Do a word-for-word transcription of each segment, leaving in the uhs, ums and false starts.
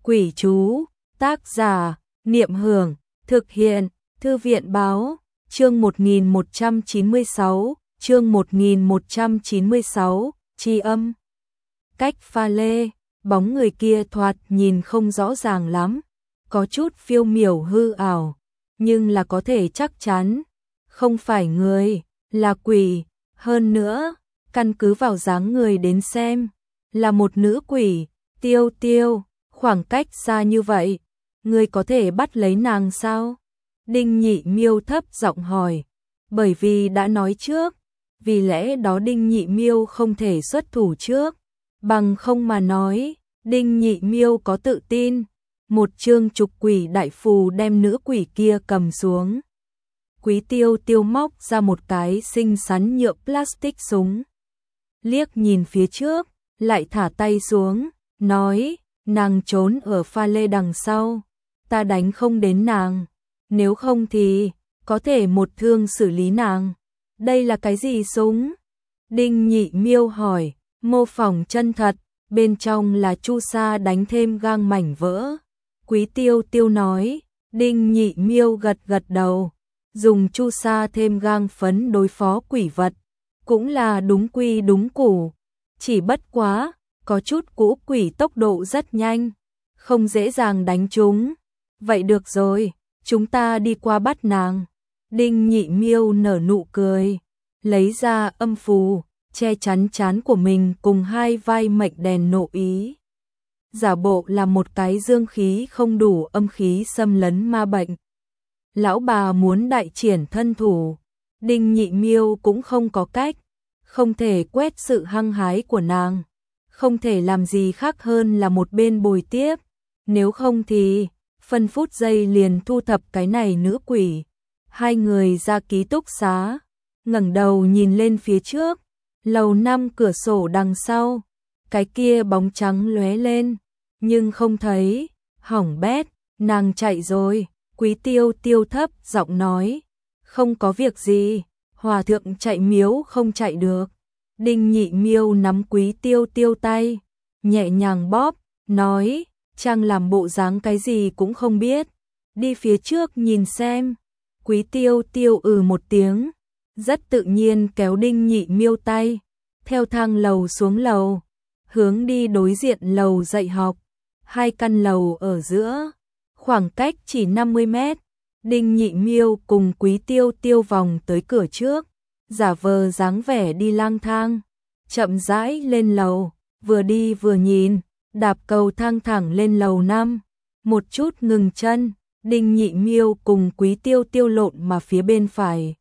Quỷ chú, tác giả, Niệm Hưởng, thực hiện, Thư viện báo, chương một nghìn một trăm chín mươi sáu, chương một nghìn một trăm chín mươi sáu, tri âm. Cách pha lê, bóng người kia thoạt nhìn không rõ ràng lắm, có chút phiêu miểu hư ảo, nhưng là có thể chắc chắn, không phải người, là quỷ, hơn nữa, căn cứ vào dáng người đến xem, là một nữ quỷ, Tiêu Tiêu, khoảng cách xa như vậy, người có thể bắt lấy nàng sao? Đinh Nhị Miêu thấp giọng hỏi, bởi vì đã nói trước, vì lẽ đó Đinh Nhị Miêu không thể xuất thủ trước, bằng không mà nói, Đinh Nhị Miêu có tự tin, một chương trục quỷ đại phù đem nữ quỷ kia cầm xuống. Quý Tiêu Tiêu móc ra một cái xinh xắn nhựa plastic súng, liếc nhìn phía trước, lại thả tay xuống, nói, nàng trốn ở pha lê đằng sau, ta đánh không đến nàng, nếu không thì có thể một thương xử lý nàng. Đây là cái gì súng? Đinh Nhị Miêu hỏi, mô phỏng chân thật, bên trong là chu sa đánh thêm gang mảnh vỡ. Quý Tiêu Tiêu nói, Đinh Nhị Miêu gật gật đầu, dùng chu sa thêm gang phấn đối phó quỷ vật, cũng là đúng quy đúng củ, chỉ bất quá, có chút cũ quỷ tốc độ rất nhanh, không dễ dàng đánh chúng. Vậy được rồi, chúng ta đi qua bắt nàng. Đinh Nhị Miêu nở nụ cười, lấy ra âm phù, che chắn trán của mình cùng hai vai mệnh đèn nộ ý. Giả bộ là một cái dương khí không đủ âm khí xâm lấn ma bệnh. Lão bà muốn đại triển thân thủ, Đinh Nhị Miêu cũng không có cách, không thể quét sự hăng hái của nàng, không thể làm gì khác hơn là một bên bồi tiếp, nếu không thì phân phút giây liền thu thập cái này nữ quỷ. Hai người ra ký túc xá, ngẩng đầu nhìn lên phía trước, lầu năm cửa sổ đằng sau, cái kia bóng trắng lóe lên, nhưng không thấy, hỏng bét, nàng chạy rồi. Quý Tiêu Tiêu thấp giọng nói, không có việc gì, hòa thượng chạy miếu không chạy được. Đinh Nhị Miêu nắm Quý Tiêu Tiêu tay, nhẹ nhàng bóp, nói, chàng làm bộ dáng cái gì cũng không biết, đi phía trước nhìn xem. Quý Tiêu Tiêu ừ một tiếng, rất tự nhiên kéo Đinh Nhị Miêu tay, theo thang lầu xuống lầu, hướng đi đối diện lầu dạy học, hai căn lầu ở giữa, khoảng cách chỉ năm mươi mét. Đinh Nhị Miêu cùng Quý Tiêu Tiêu vòng tới cửa trước, giả vờ dáng vẻ đi lang thang, chậm rãi lên lầu, vừa đi vừa nhìn, đạp cầu thang thẳng lên lầu năm, một chút ngừng chân. Đinh Nhị Miêu cùng Quý Tiêu Tiêu lộn mà phía bên phải,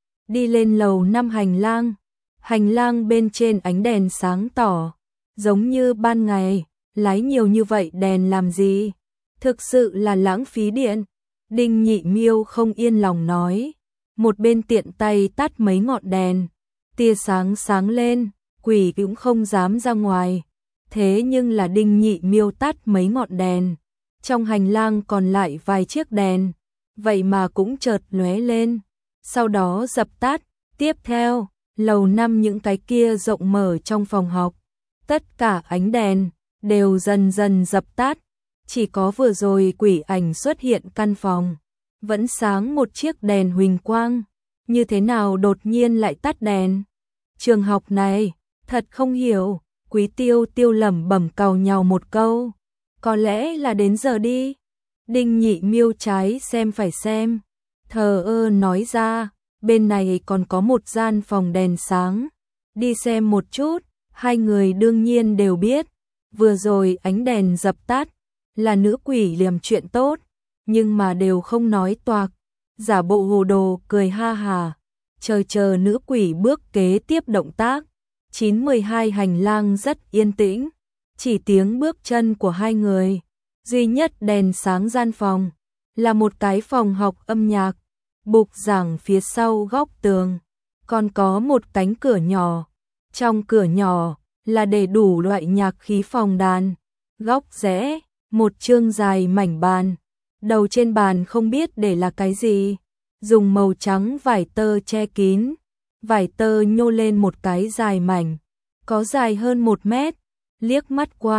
đi lên lầu năm hành lang, hành lang bên trên ánh đèn sáng tỏ, giống như ban ngày, lái nhiều như vậy đèn làm gì, thực sự là lãng phí điện. Đinh Nhị Miêu không yên lòng nói, một bên tiện tay tắt mấy ngọn đèn, tia sáng sáng lên, quỷ cũng không dám ra ngoài, thế nhưng là Đinh Nhị Miêu tắt mấy ngọn đèn, trong hành lang còn lại vài chiếc đèn, vậy mà cũng chợt lóe lên, sau đó dập tắt. Tiếp theo, lầu năm những cái kia rộng mở trong phòng học, tất cả ánh đèn đều dần dần dập tắt, chỉ có vừa rồi quỷ ảnh xuất hiện căn phòng, vẫn sáng một chiếc đèn huỳnh quang, như thế nào đột nhiên lại tắt đèn. Trường học này, thật không hiểu, Quý Tiêu Tiêu lẩm bẩm càu nhàu một câu. Có lẽ là đến giờ đi. Đinh Nhị Miêu trái xem phải xem, thờ ơ nói ra, bên này còn có một gian phòng đèn sáng, đi xem một chút. Hai người đương nhiên đều biết, vừa rồi ánh đèn dập tắt, là nữ quỷ liềm chuyện tốt, nhưng mà đều không nói toạc, giả bộ hồ đồ cười ha hà, chờ chờ nữ quỷ bước kế tiếp động tác. chín mười hai hành lang rất yên tĩnh, chỉ tiếng bước chân của hai người, duy nhất đèn sáng gian phòng, là một cái phòng học âm nhạc, bục giảng phía sau góc tường, còn có một cánh cửa nhỏ, trong cửa nhỏ là để đủ loại nhạc khí phòng đàn, góc rẽ, một chương dài mảnh bàn, đầu trên bàn không biết để là cái gì, dùng màu trắng vải tơ che kín, vải tơ nhô lên một cái dài mảnh, có dài hơn một mét, liếc mắt qua,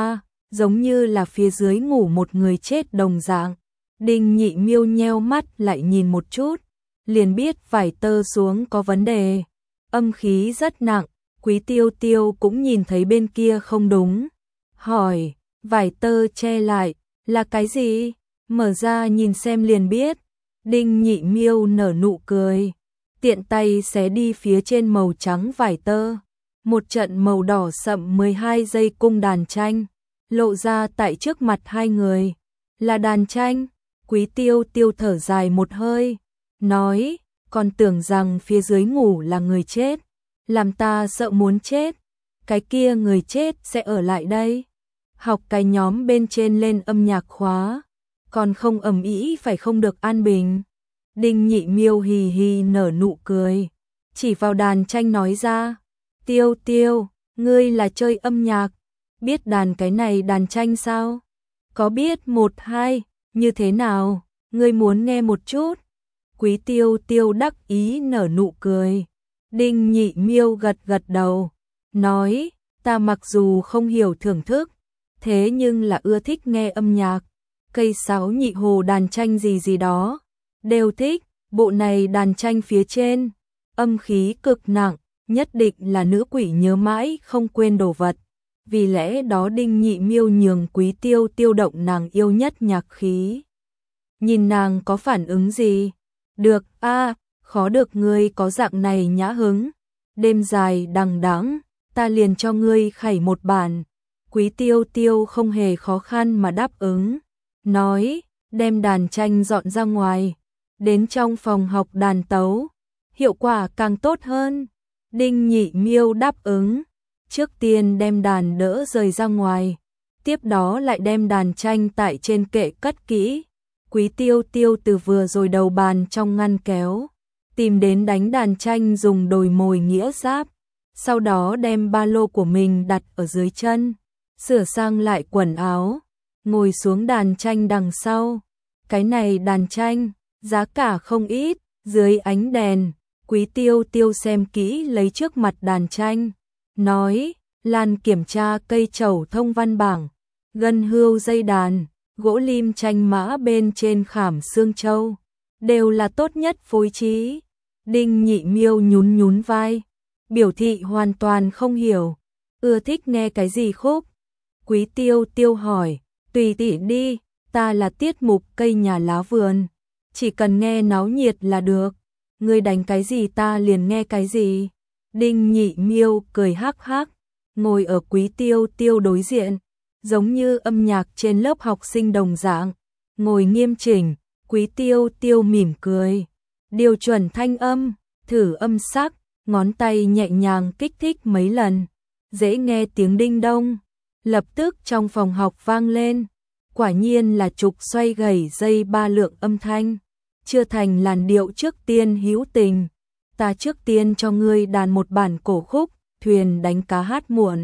giống như là phía dưới ngủ một người chết đồng dạng. Đinh Nhị Miêu nheo mắt lại nhìn một chút, liền biết vải tơ xuống có vấn đề. Âm khí rất nặng, Quý Tiêu Tiêu cũng nhìn thấy bên kia không đúng. Hỏi, vải tơ che lại, là cái gì? Mở ra nhìn xem liền biết. Đinh Nhị Miêu nở nụ cười, tiện tay xé đi phía trên màu trắng vải tơ. Một trận màu đỏ sậm mười hai dây cung đàn tranh, lộ ra tại trước mặt hai người. Là đàn tranh, Quý Tiêu Tiêu thở dài một hơi, nói, còn tưởng rằng phía dưới ngủ là người chết, làm ta sợ muốn chết. Cái kia người chết sẽ ở lại đây, học cái nhóm bên trên lên âm nhạc khóa, còn không ầm ĩ phải không được an bình. Đinh Nhị Miêu hì hì nở nụ cười, chỉ vào đàn tranh nói ra, Tiêu Tiêu, ngươi là chơi âm nhạc, biết đàn cái này đàn tranh sao? Có biết một hai, như thế nào, ngươi muốn nghe một chút? Quý Tiêu Tiêu đắc ý nở nụ cười. Đinh Nhị Miêu gật gật đầu, nói, ta mặc dù không hiểu thưởng thức, thế nhưng là ưa thích nghe âm nhạc, cây sáo nhị hồ đàn tranh gì gì đó, đều thích. Bộ này đàn tranh phía trên, âm khí cực nặng, nhất định là nữ quỷ nhớ mãi không quên đồ vật. Vì lẽ đó Đinh Nhị Miêu nhường Quý Tiêu Tiêu động nàng yêu nhất nhạc khí. Nhìn nàng có phản ứng gì? Được a, à, khó được ngươi có dạng này nhã hứng. Đêm dài đằng đẵng, ta liền cho ngươi khảy một bản. Quý Tiêu Tiêu không hề khó khăn mà đáp ứng, nói, đem đàn tranh dọn ra ngoài, đến trong phòng học đàn tấu, hiệu quả càng tốt hơn. Đinh Nhị Miêu đáp ứng, trước tiên đem đàn đỡ rời ra ngoài, tiếp đó lại đem đàn tranh tại trên kệ cất kỹ. Quý Tiêu Tiêu từ vừa rồi đầu bàn trong ngăn kéo, tìm đến đánh đàn tranh dùng đồi mồi nghĩa giáp, sau đó đem ba lô của mình đặt ở dưới chân, sửa sang lại quần áo, ngồi xuống đàn tranh đằng sau. Cái này đàn tranh, giá cả không ít, dưới ánh đèn, Quý Tiêu Tiêu xem kỹ lấy trước mặt đàn tranh, nói, Lan kiểm tra cây trầu thông văn bảng, gân hươu dây đàn, gỗ lim tranh mã bên trên khảm xương châu, đều là tốt nhất phối trí. Đinh Nhị Miêu nhún nhún vai, biểu thị hoàn toàn không hiểu, ưa thích nghe cái gì khúc. Quý Tiêu Tiêu hỏi, tùy tỷ đi, ta là tiết mục cây nhà lá vườn, chỉ cần nghe náo nhiệt là được, ngươi đánh cái gì ta liền nghe cái gì. Đinh Nhị Miêu cười hắc hắc, ngồi ở Quý Tiêu Tiêu đối diện, giống như âm nhạc trên lớp học sinh đồng dạng, ngồi nghiêm chỉnh. Quý Tiêu Tiêu mỉm cười, điều chuẩn thanh âm, thử âm sắc, ngón tay nhẹ nhàng kích thích mấy lần, dễ nghe tiếng đinh đông, lập tức trong phòng học vang lên. Quả nhiên là trục xoay gầy dây ba lượng âm thanh, chưa thành làn điệu trước tiên hữu tình, ta trước tiên cho ngươi đàn một bản cổ khúc, thuyền đánh cá hát muộn.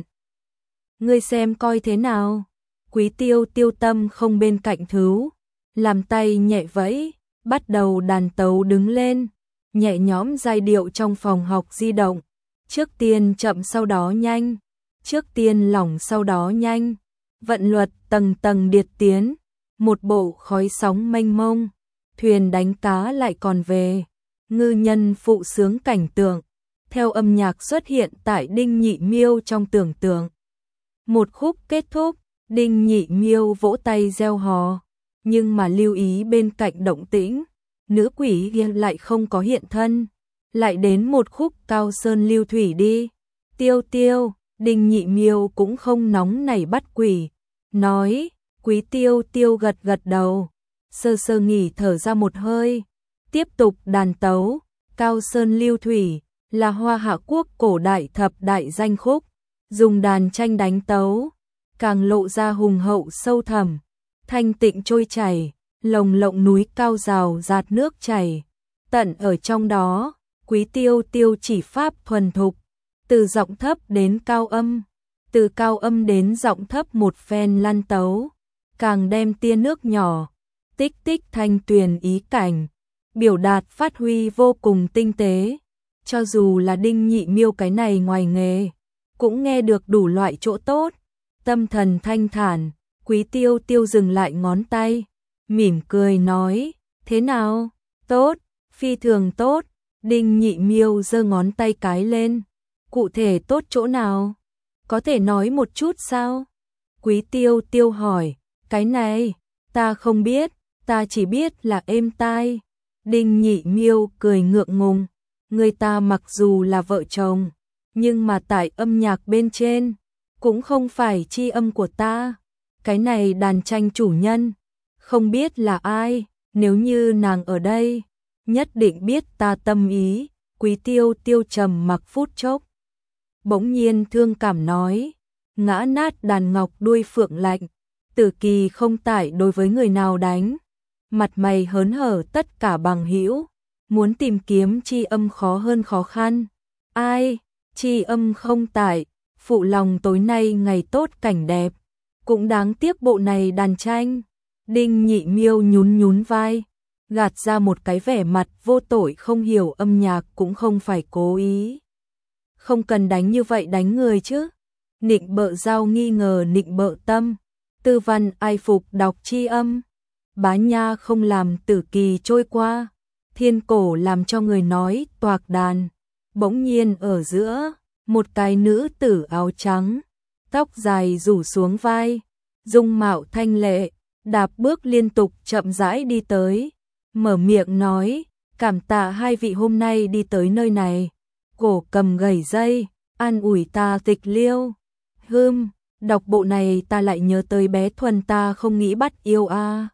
Ngươi xem coi thế nào. Quý Tiêu Tiêu tâm không bên cạnh thứ, làm tay nhẹ vẫy, bắt đầu đàn tấu đứng lên, nhẹ nhõm giai điệu trong phòng học di động, trước tiên chậm sau đó nhanh, trước tiên lỏng sau đó nhanh, vận luật tầng tầng điệt tiến, một bộ khói sóng mênh mông, thuyền đánh cá lại còn về, ngư nhân phụ sướng cảnh tượng, theo âm nhạc xuất hiện tại Đinh Nhị Miêu trong tưởng tượng. Một khúc kết thúc, Đinh Nhị Miêu vỗ tay reo hò, nhưng mà lưu ý bên cạnh động tĩnh, nữ quỷ kia lại không có hiện thân, lại đến một khúc Cao Sơn Lưu Thủy đi. Tiêu Tiêu, Đinh Nhị Miêu cũng không nóng nảy bắt quỷ, nói. Quý Tiêu Tiêu gật gật đầu, sơ sơ nghỉ thở ra một hơi, tiếp tục đàn tấu. Cao Sơn Lưu Thủy là Hoa Hạ quốc cổ đại thập đại danh khúc, dùng đàn tranh đánh tấu, càng lộ ra hùng hậu sâu thẳm, thanh tịnh trôi chảy, lồng lộng núi cao rào rạt nước chảy. Tận ở trong đó, Quý Tiêu Tiêu chỉ pháp thuần thục, từ giọng thấp đến cao âm, từ cao âm đến giọng thấp một phen lăn tấu, càng đem tia nước nhỏ, tích tích thanh tuyền ý cảnh, biểu đạt phát huy vô cùng tinh tế. Cho dù là Đinh Nhị Miêu cái này ngoài nghề, cũng nghe được đủ loại chỗ tốt. Tâm thần thanh thản, Quý Tiêu Tiêu dừng lại ngón tay, mỉm cười nói, thế nào? Tốt, phi thường tốt. Đinh Nhị Miêu giơ ngón tay cái lên, cụ thể tốt chỗ nào? Có thể nói một chút sao? Quý Tiêu Tiêu hỏi, cái này, ta không biết, ta chỉ biết là êm tai. Đinh Nhị Miêu cười ngượng ngùng, người ta mặc dù là vợ chồng, nhưng mà tại âm nhạc bên trên, cũng không phải chi âm của ta. Cái này đàn tranh chủ nhân, không biết là ai, nếu như nàng ở đây, nhất định biết ta tâm ý. Quý Tiêu Tiêu trầm mặc phút chốc, bỗng nhiên thương cảm nói, ngã nát đàn ngọc đuôi phượng lạnh, Tử Kỳ không tải đối với người nào đánh. Mặt mày hớn hở tất cả bằng hữu, muốn tìm kiếm chi âm khó hơn khó khăn. Ai, chi âm không tải, phụ lòng tối nay ngày tốt cảnh đẹp, cũng đáng tiếc bộ này đàn tranh. Đinh Nhị Miêu nhún nhún vai, gạt ra một cái vẻ mặt vô tội, không hiểu âm nhạc cũng không phải cố ý. Không cần đánh như vậy đánh người chứ. Nịnh Bợ Giao nghi ngờ Nịnh Bợ Tâm, Tư Văn ai phục đọc chi âm. Bá Nha không làm Tử Kỳ trôi qua, Thiên Cổ làm cho người nói toạc đàn. Bỗng nhiên ở giữa, một cái nữ tử áo trắng, tóc dài rủ xuống vai, dung mạo thanh lệ, đạp bước liên tục chậm rãi đi tới, mở miệng nói, cảm tạ hai vị hôm nay đi tới nơi này, cổ cầm gảy dây, an ủi ta tịch liêu. Hưm, đọc bộ này ta lại nhớ tới bé Thuần, ta không nghĩ bắt yêu a. À.